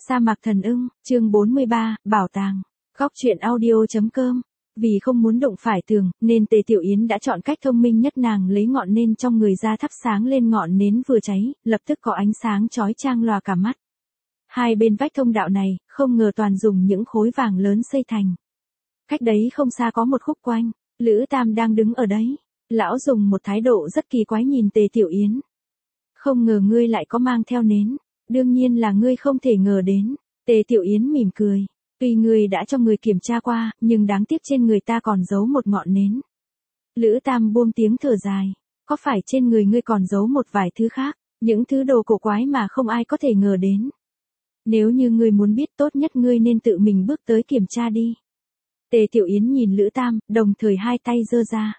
Sa mạc thần ưng, chương 43, bảo tàng. Góc truyện audio.com. Vì không muốn đụng phải tường, nên Tề Tiểu Yến đã chọn cách thông minh nhất, nàng lấy ngọn nến trong người ra thắp sáng lên ngọn nến vừa cháy, lập tức có ánh sáng chói chang lòa cả mắt. Hai bên vách thông đạo này, không ngờ toàn dùng những khối vàng lớn xây thành. Cách đấy không xa có một khúc quanh, Lữ Tam đang đứng ở đấy. Lão dùng một thái độ rất kỳ quái nhìn Tề Tiểu Yến. Không ngờ ngươi lại có mang theo nến. Đương nhiên là ngươi không thể ngờ đến. Tề Tiểu Yến mỉm cười. Tuy ngươi đã cho người kiểm tra qua, nhưng đáng tiếc trên người ta còn giấu một ngọn nến. Lữ Tam buông tiếng thở dài. Có phải trên người ngươi còn giấu một vài thứ khác, những thứ đồ cổ quái mà không ai có thể ngờ đến. Nếu như ngươi muốn biết, tốt nhất ngươi nên tự mình bước tới kiểm tra đi. Tề Tiểu Yến nhìn Lữ Tam, đồng thời hai tay giơ ra.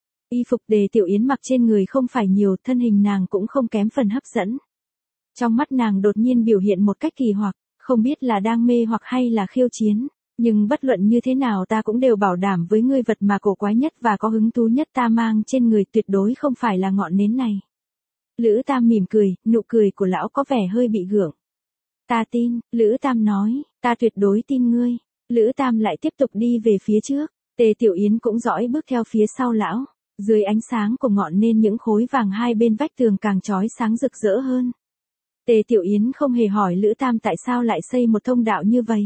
Y phục Tề Tiểu Yến mặc trên người không phải nhiều, thân hình nàng cũng không kém phần hấp dẫn. Trong mắt nàng đột nhiên biểu hiện một cách kỳ hoặc, không biết là đang mê hoặc hay là khiêu chiến, nhưng bất luận như thế nào ta cũng đều bảo đảm với ngươi, vật mà cổ quái nhất và có hứng thú nhất ta mang trên người tuyệt đối không phải là ngọn nến này. Lữ Tam mỉm cười, nụ cười của lão có vẻ hơi bị gượng. Ta tin, Lữ Tam nói, ta tuyệt đối tin ngươi. Lữ Tam lại tiếp tục đi về phía trước, Tề Tiểu Yến cũng dõi bước theo phía sau lão. Dưới ánh sáng của ngọn nến, những khối vàng hai bên vách tường càng chói sáng rực rỡ hơn. Tề Tiểu Yến không hề hỏi Lữ Tam tại sao lại xây một thông đạo như vậy.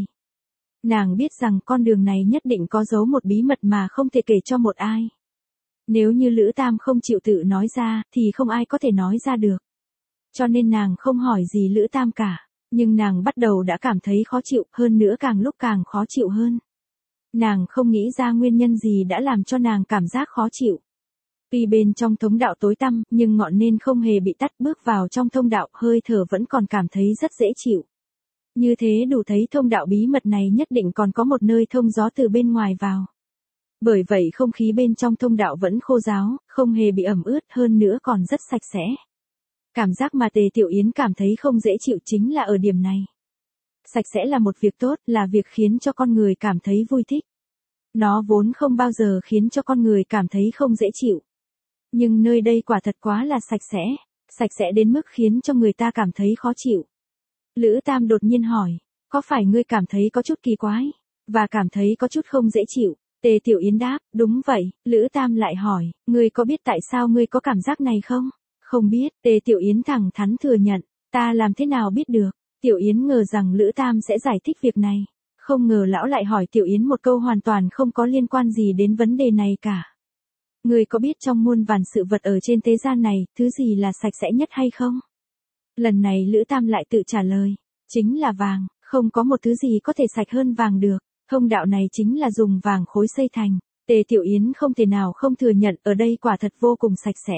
Nàng biết rằng con đường này nhất định có giấu một bí mật mà không thể kể cho một ai. Nếu như Lữ Tam không chịu tự nói ra, thì không ai có thể nói ra được. Cho nên nàng không hỏi gì Lữ Tam cả, nhưng nàng bắt đầu đã cảm thấy khó chịu, hơn nữa càng lúc càng khó chịu hơn. Nàng không nghĩ ra nguyên nhân gì đã làm cho nàng cảm giác khó chịu. Tuy bên trong thông đạo tối tăm, nhưng ngọn nến không hề bị tắt, bước vào trong thông đạo, hơi thở vẫn còn cảm thấy rất dễ chịu. Như thế đủ thấy thông đạo bí mật này nhất định còn có một nơi thông gió từ bên ngoài vào. Bởi vậy không khí bên trong thông đạo vẫn khô ráo, không hề bị ẩm ướt, hơn nữa còn rất sạch sẽ. Cảm giác mà Tề Tiểu Yến cảm thấy không dễ chịu chính là ở điểm này. Sạch sẽ là một việc tốt, là việc khiến cho con người cảm thấy vui thích. Nó vốn không bao giờ khiến cho con người cảm thấy không dễ chịu. Nhưng nơi đây quả thật quá là sạch sẽ đến mức khiến cho người ta cảm thấy khó chịu. Lữ Tam đột nhiên hỏi, có phải ngươi cảm thấy có chút kỳ quái, và cảm thấy có chút không dễ chịu? Tề Tiểu Yến đáp, đúng vậy. Lữ Tam lại hỏi, ngươi có biết tại sao ngươi có cảm giác này không? Không biết. Tề Tiểu Yến thẳng thắn thừa nhận, ta làm thế nào biết được? Tiểu Yến ngờ rằng Lữ Tam sẽ giải thích việc này. Không ngờ lão lại hỏi Tiểu Yến một câu hoàn toàn không có liên quan gì đến vấn đề này cả. Ngươi có biết trong muôn vàn sự vật ở trên thế gian này, thứ gì là sạch sẽ nhất hay không? Lần này Lữ Tam lại tự trả lời, chính là vàng, không có một thứ gì có thể sạch hơn vàng được. Thông đạo này chính là dùng vàng khối xây thành. Tề Tiểu Yến không thể nào không thừa nhận, ở đây quả thật vô cùng sạch sẽ.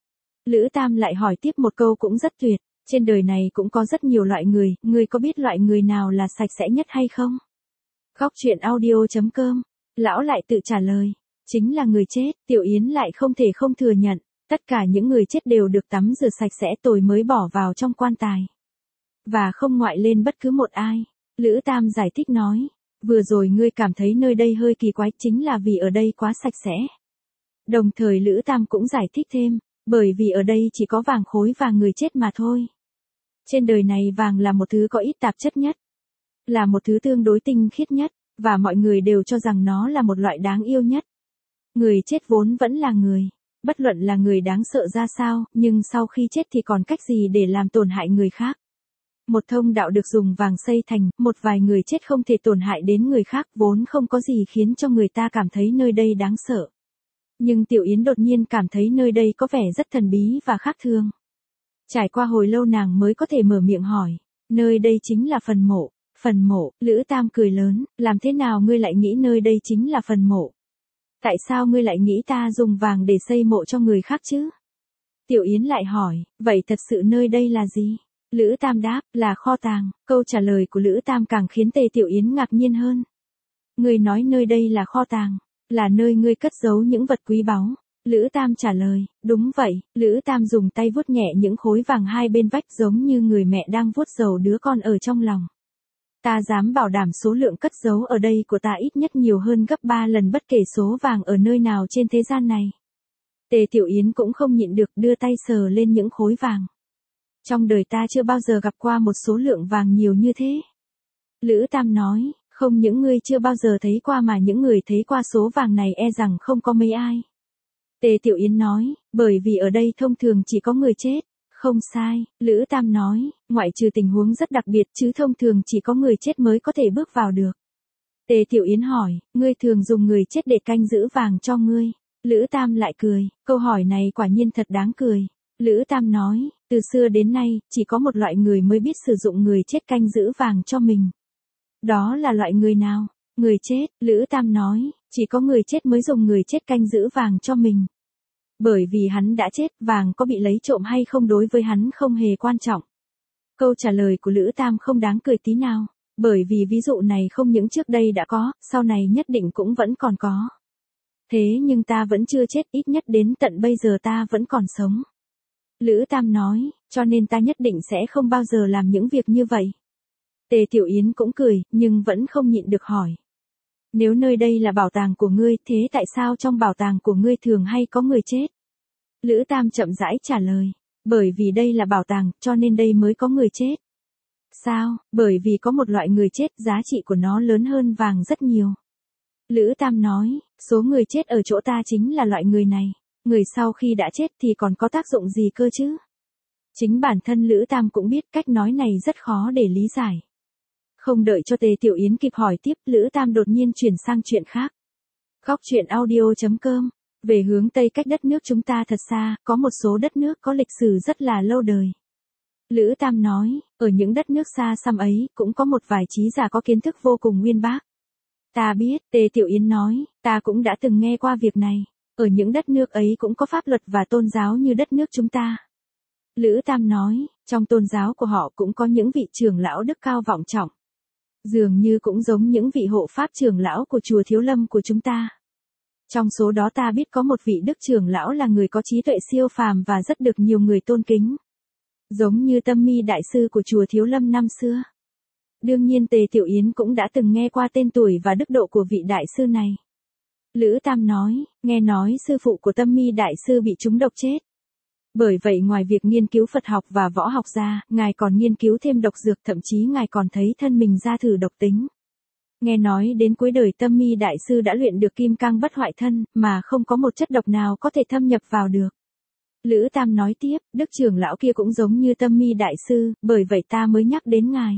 Lữ Tam lại hỏi tiếp một câu cũng rất tuyệt, trên đời này cũng có rất nhiều loại người, ngươi có biết loại người nào là sạch sẽ nhất hay không? Góc truyện audio.com. Lão lại tự trả lời, chính là người chết. Tiểu Yến lại không thể không thừa nhận, tất cả những người chết đều được tắm rửa sạch sẽ rồi mới bỏ vào trong quan tài. Và không ngoại lên bất cứ một ai. Lữ Tam giải thích nói, vừa rồi ngươi cảm thấy nơi đây hơi kỳ quái chính là vì ở đây quá sạch sẽ. Đồng thời Lữ Tam cũng giải thích thêm, bởi vì ở đây chỉ có vàng khối và người chết mà thôi. Trên đời này vàng là một thứ có ít tạp chất nhất, là một thứ tương đối tinh khiết nhất, và mọi người đều cho rằng nó là một loại đáng yêu nhất. Người chết vốn vẫn là người, bất luận là người đáng sợ ra sao, nhưng sau khi chết thì còn cách gì để làm tổn hại người khác. Một thông đạo được dùng vàng xây thành, một vài người chết không thể tổn hại đến người khác, vốn không có gì khiến cho người ta cảm thấy nơi đây đáng sợ. Nhưng Tiểu Yến đột nhiên cảm thấy nơi đây có vẻ rất thần bí và khác thường. Trải qua hồi lâu nàng mới có thể mở miệng hỏi, nơi đây chính là phần mộ. Phần mộ? Lữ Tam cười lớn, làm thế nào ngươi lại nghĩ nơi đây chính là phần mộ? Tại sao ngươi lại nghĩ ta dùng vàng để xây mộ cho người khác chứ? Tiểu Yến lại hỏi, vậy thật sự nơi đây là gì? Lữ Tam đáp, là kho tàng. Câu trả lời của Lữ Tam càng khiến Tề Tiểu Yến ngạc nhiên hơn. Ngươi nói nơi đây là kho tàng, là nơi ngươi cất giấu những vật quý báu. Lữ Tam trả lời, đúng vậy. Lữ Tam dùng tay vuốt nhẹ những khối vàng hai bên vách giống như người mẹ đang vuốt rầu đứa con ở trong lòng. Ta dám bảo đảm số lượng cất giấu ở đây của ta ít nhất nhiều hơn gấp 3 lần bất kể số vàng ở nơi nào trên thế gian này. Tề Tiểu Yến cũng không nhịn được đưa tay sờ lên những khối vàng. Trong đời ta chưa bao giờ gặp qua một số lượng vàng nhiều như thế. Lữ Tam nói, không những ngươi chưa bao giờ thấy qua mà những người thấy qua số vàng này e rằng không có mấy ai. Tề Tiểu Yến nói, bởi vì ở đây thông thường chỉ có người chết. Không sai, Lữ Tam nói, ngoại trừ tình huống rất đặc biệt chứ thông thường chỉ có người chết mới có thể bước vào được. Tề Tiểu Yến hỏi, ngươi thường dùng người chết để canh giữ vàng cho ngươi. Lữ Tam lại cười, câu hỏi này quả nhiên thật đáng cười. Lữ Tam nói, từ xưa đến nay, chỉ có một loại người mới biết sử dụng người chết canh giữ vàng cho mình. Đó là loại người nào? Người chết, Lữ Tam nói, chỉ có người chết mới dùng người chết canh giữ vàng cho mình. Bởi vì hắn đã chết, vàng có bị lấy trộm hay không đối với hắn không hề quan trọng. Câu trả lời của Lữ Tam không đáng cười tí nào, bởi vì ví dụ này không những trước đây đã có, sau này nhất định cũng vẫn còn có. Thế nhưng ta vẫn chưa chết, ít nhất đến tận bây giờ ta vẫn còn sống. Lữ Tam nói, cho nên ta nhất định sẽ không bao giờ làm những việc như vậy. Tề Tiểu Yến cũng cười, nhưng vẫn không nhịn được hỏi. Nếu nơi đây là bảo tàng của ngươi, thế tại sao trong bảo tàng của ngươi thường hay có người chết? Lữ Tam chậm rãi trả lời. Bởi vì đây là bảo tàng, cho nên đây mới có người chết. Sao? Bởi vì có một loại người chết, giá trị của nó lớn hơn vàng rất nhiều. Lữ Tam nói, số người chết ở chỗ ta chính là loại người này. Người sau khi đã chết thì còn có tác dụng gì cơ chứ? Chính bản thân Lữ Tam cũng biết cách nói này rất khó để lý giải. Không đợi cho Tề Tiểu Yến kịp hỏi tiếp, Lữ Tam đột nhiên chuyển sang chuyện khác. Góc truyện audio.com. Về hướng Tây cách đất nước chúng ta thật xa, có một số đất nước có lịch sử rất là lâu đời. Lữ Tam nói, ở những đất nước xa xăm ấy, cũng có một vài trí giả có kiến thức vô cùng uyên bác. Ta biết, Tề Tiểu Yến nói, ta cũng đã từng nghe qua việc này. Ở những đất nước ấy cũng có pháp luật và tôn giáo như đất nước chúng ta. Lữ Tam nói, trong tôn giáo của họ cũng có những vị trưởng lão đức cao vọng trọng. Dường như cũng giống những vị hộ pháp trưởng lão của chùa Thiếu Lâm của chúng ta. Trong số đó ta biết có một vị đức trưởng lão là người có trí tuệ siêu phàm và rất được nhiều người tôn kính. Giống như Tâm Mi đại sư của chùa Thiếu Lâm năm xưa. Đương nhiên Tề Tiểu Yến cũng đã từng nghe qua tên tuổi và đức độ của vị đại sư này. Lữ Tam nói, nghe nói sư phụ của Tâm Mi đại sư bị trúng độc chết. Bởi vậy ngoài việc nghiên cứu Phật học và võ học ra, ngài còn nghiên cứu thêm độc dược, thậm chí ngài còn thấy thân mình ra thử độc tính. Nghe nói đến cuối đời Tâm Mi đại sư đã luyện được kim cang bất hoại thân, mà không có một chất độc nào có thể thâm nhập vào được. Lữ Tam nói tiếp, đức trưởng lão kia cũng giống như Tâm Mi đại sư, bởi vậy ta mới nhắc đến ngài.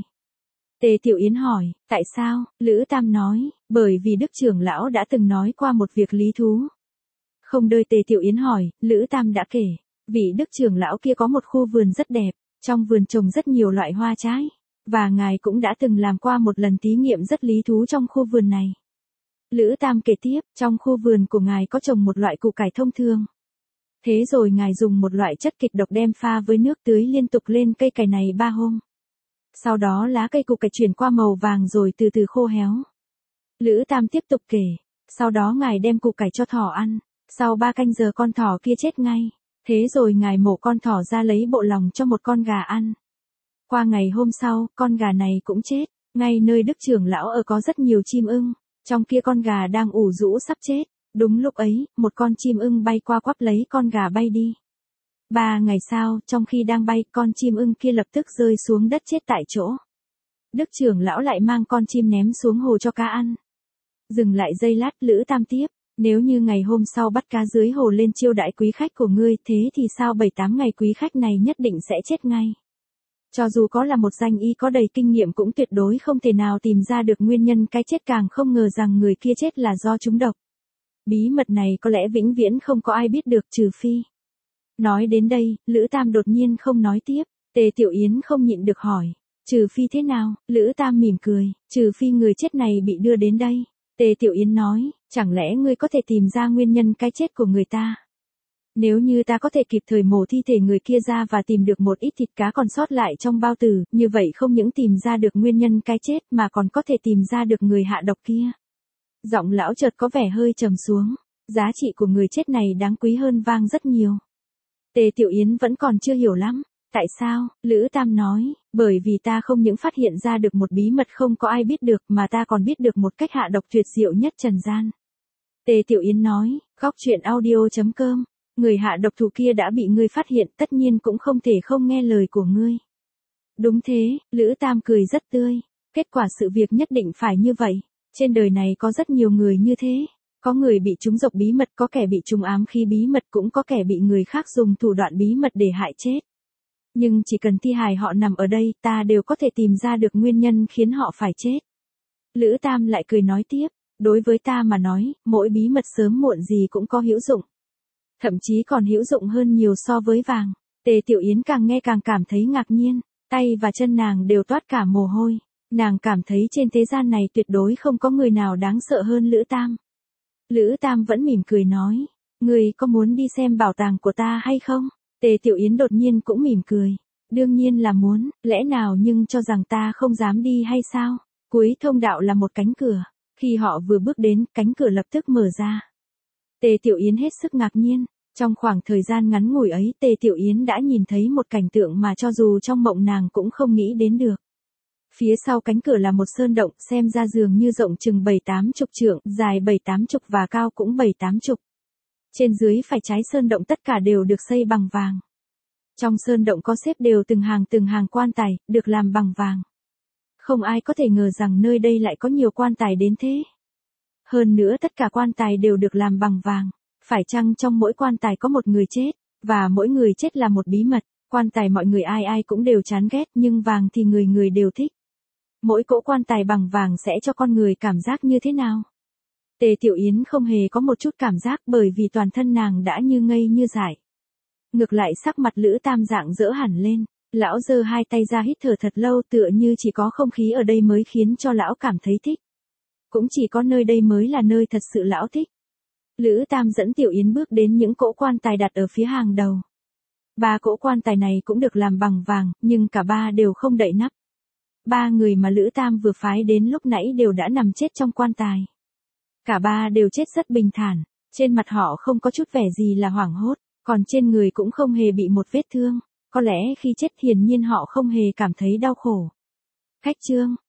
Tề Tiểu Yến hỏi, tại sao? Lữ Tam nói, bởi vì đức trưởng lão đã từng nói qua một việc lý thú. Không đợi Tề Tiểu Yến hỏi, Lữ Tam đã kể, vị đức trưởng lão kia có một khu vườn rất đẹp, trong vườn trồng rất nhiều loại hoa trái, và ngài cũng đã từng làm qua một lần thí nghiệm rất lý thú trong khu vườn này. Lữ Tam kể tiếp, trong khu vườn của ngài có trồng một loại củ cải thông thường. Thế rồi ngài dùng một loại chất kịch độc đem pha với nước tưới liên tục lên cây cải này 3 hôm. Sau đó lá cây củ cải chuyển qua màu vàng rồi từ từ khô héo. Lữ Tam tiếp tục kể, sau đó ngài đem củ cải cho thỏ ăn, sau 3 canh giờ con thỏ kia chết ngay. Thế rồi ngài mổ con thỏ ra lấy bộ lòng cho một con gà ăn. Qua ngày hôm sau, con gà này cũng chết, ngay nơi đức trưởng lão ở có rất nhiều chim ưng, trong kia con gà đang ủ rũ sắp chết. Đúng lúc ấy, một con chim ưng bay qua quắp lấy con gà bay đi. 3 ngày sau, trong khi đang bay, con chim ưng kia lập tức rơi xuống đất chết tại chỗ. Đức trưởng lão lại mang con chim ném xuống hồ cho cá ăn. Dừng lại giây lát, Lữ Tam tiếp, nếu như ngày hôm sau bắt cá dưới hồ lên chiêu đãi quý khách của ngươi, thế thì sao 7-8 ngày quý khách này nhất định sẽ chết ngay. Cho dù có là một danh y có đầy kinh nghiệm cũng tuyệt đối không thể nào tìm ra được nguyên nhân cái chết, càng không ngờ rằng người kia chết là do trúng độc. Bí mật này có lẽ vĩnh viễn không có ai biết được trừ phi. Nói đến đây, Lữ Tam đột nhiên không nói tiếp, Tề Tiểu Yến không nhịn được hỏi, trừ phi thế nào? Lữ Tam mỉm cười, trừ phi người chết này bị đưa đến đây. Tề Tiểu Yến nói, chẳng lẽ ngươi có thể tìm ra nguyên nhân cái chết của người ta? Nếu như ta có thể kịp thời mổ thi thể người kia ra và tìm được một ít thịt cá còn sót lại trong bao tử, như vậy không những tìm ra được nguyên nhân cái chết mà còn có thể tìm ra được người hạ độc kia. Giọng lão chợt có vẻ hơi trầm xuống, giá trị của người chết này đáng quý hơn vang rất nhiều. Tề Tiểu Yến vẫn còn chưa hiểu lắm. Tại sao? Lữ Tam nói, bởi vì ta không những phát hiện ra được một bí mật không có ai biết được mà ta còn biết được một cách hạ độc tuyệt diệu nhất trần gian. Tề Tiểu Yến nói, góc truyện audio.com, người hạ độc thủ kia đã bị ngươi phát hiện, tất nhiên cũng không thể không nghe lời của ngươi. Đúng thế, Lữ Tam cười rất tươi. Kết quả sự việc nhất định phải như vậy. Trên đời này có rất nhiều người như thế. Có người bị trúng độc bí mật, có kẻ bị trúng ám khí bí mật, cũng có kẻ bị người khác dùng thủ đoạn bí mật để hại chết. Nhưng chỉ cần thi hài họ nằm ở đây, ta đều có thể tìm ra được nguyên nhân khiến họ phải chết. Lữ Tam lại cười nói tiếp, đối với ta mà nói, mỗi bí mật sớm muộn gì cũng có hữu dụng. Thậm chí còn hữu dụng hơn nhiều so với vàng. Tề Tiểu Yến càng nghe càng cảm thấy ngạc nhiên, tay và chân nàng đều toát cả mồ hôi. Nàng cảm thấy trên thế gian này tuyệt đối không có người nào đáng sợ hơn Lữ Tam. Lữ Tam vẫn mỉm cười nói, người có muốn đi xem bảo tàng của ta hay không? Tề Tiểu Yến đột nhiên cũng mỉm cười. Đương nhiên là muốn, lẽ nào nhưng cho rằng ta không dám đi hay sao? Cuối thông đạo là một cánh cửa. Khi họ vừa bước đến, cánh cửa lập tức mở ra. Tề Tiểu Yến hết sức ngạc nhiên. Trong khoảng thời gian ngắn ngủi ấy, Tề Tiểu Yến đã nhìn thấy một cảnh tượng mà cho dù trong mộng nàng cũng không nghĩ đến được. Phía sau cánh cửa là một sơn động, xem ra dường như rộng chừng 7-80 trượng, dài 7-80 và cao cũng 7-80. Trên dưới phải trái sơn động tất cả đều được xây bằng vàng. Trong sơn động có xếp đều từng hàng quan tài, được làm bằng vàng. Không ai có thể ngờ rằng nơi đây lại có nhiều quan tài đến thế. Hơn nữa tất cả quan tài đều được làm bằng vàng. Phải chăng trong mỗi quan tài có một người chết, và mỗi người chết là một bí mật. Quan tài mọi người ai ai cũng đều chán ghét, nhưng vàng thì người người đều thích. Mỗi cỗ quan tài bằng vàng sẽ cho con người cảm giác như thế nào? Tề Tiểu Yến không hề có một chút cảm giác, bởi vì toàn thân nàng đã như ngây như dại. Ngược lại sắc mặt Lữ Tam rạng rỡ hẳn lên. Lão giơ hai tay ra hít thở thật lâu, tựa như chỉ có không khí ở đây mới khiến cho lão cảm thấy thích. Cũng chỉ có nơi đây mới là nơi thật sự lão thích. Lữ Tam dẫn Tiểu Yến bước đến những cỗ quan tài đặt ở phía hàng đầu. 3 cỗ quan tài này cũng được làm bằng vàng, nhưng cả 3 đều không đậy nắp. 3 người mà Lữ Tam vừa phái đến lúc nãy đều đã nằm chết trong quan tài. Cả 3 đều chết rất bình thản, trên mặt họ không có chút vẻ gì là hoảng hốt, còn trên người cũng không hề bị một vết thương. Có lẽ khi chết hiển nhiên họ không hề cảm thấy đau khổ. Khách chương